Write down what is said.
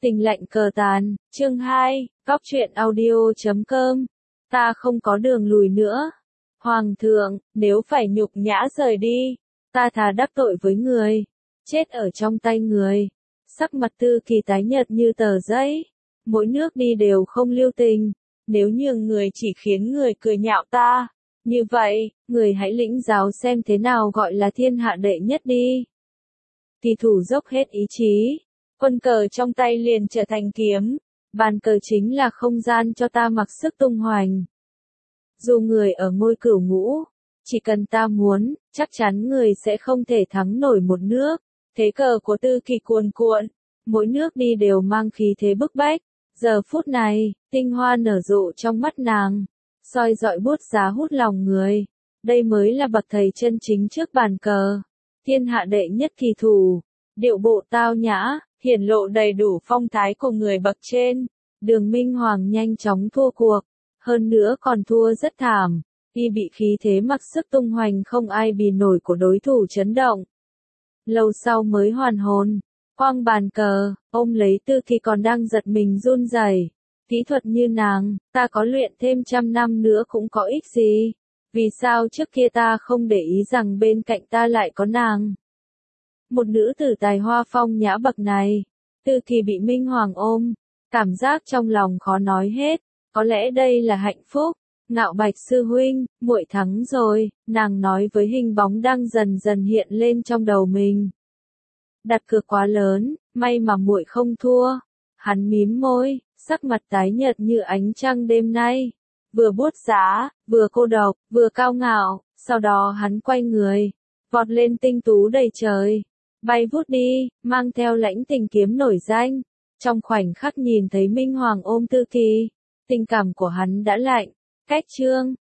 Tình lạnh cờ tàn, chương 2, góc truyện audio.com. Ta không có đường lùi nữa. Hoàng thượng, nếu phải nhục nhã rời đi, ta thà đắc tội với người, chết ở trong tay người. Sắc mặt Tư Kỳ tái nhợt như tờ giấy, mỗi nước đi đều không lưu tình. Nếu nhường người chỉ khiến người cười nhạo ta, như vậy, người hãy lĩnh giáo xem thế nào gọi là thiên hạ đệ nhất đi. Kỳ thủ dốc hết ý chí, quân cờ trong tay liền trở thành kiếm, bàn cờ chính là không gian cho ta mặc sức tung hoành. Dù người ở ngôi cửu ngũ, chỉ cần ta muốn, chắc chắn người sẽ không thể thắng nổi một nước. Thế cờ của Tư Kỳ cuồn cuộn, mỗi nước đi đều mang khí thế bức bách. Giờ phút này, tinh hoa nở rộ trong mắt nàng, soi dọi bút giá hút lòng người. Đây mới là bậc thầy chân chính trước bàn cờ. Thiên hạ đệ nhất kỳ thủ, điệu bộ tao nhã, hiển lộ đầy đủ phong thái của người bậc trên. Đường Minh Hoàng nhanh chóng thua cuộc, hơn nữa còn thua rất thảm, y bị khí thế mặc sức tung hoành không ai bì nổi của đối thủ chấn động. Lâu sau mới hoàn hồn, quăng bàn cờ, ôm lấy Tư Kỳ còn đang giật mình run rẩy. Kỹ thuật như nàng, ta có luyện thêm 100 năm nữa cũng có ích gì. Vì sao trước kia ta không để ý rằng bên cạnh ta lại có nàng? Một nữ tử tài hoa phong nhã bậc này. Tư Kỳ bị Minh Hoàng ôm, cảm giác trong lòng khó nói hết, có lẽ đây là hạnh phúc. Ngạo Bạch sư huynh, muội thắng rồi, nàng nói với hình bóng đang dần dần hiện lên trong đầu mình. Đặt cược quá lớn, may mà muội không thua. Hắn mím môi, sắc mặt tái nhợt như ánh trăng đêm nay. Vừa buốt giá, vừa cô độc, vừa cao ngạo, sau đó hắn quay người, vọt lên tinh tú đầy trời, bay vút đi, mang theo lãnh tình kiếm nổi danh. Trong khoảnh khắc nhìn thấy Minh Hoàng ôm Tư Kỳ, tình cảm của hắn đã lạnh. Cách chương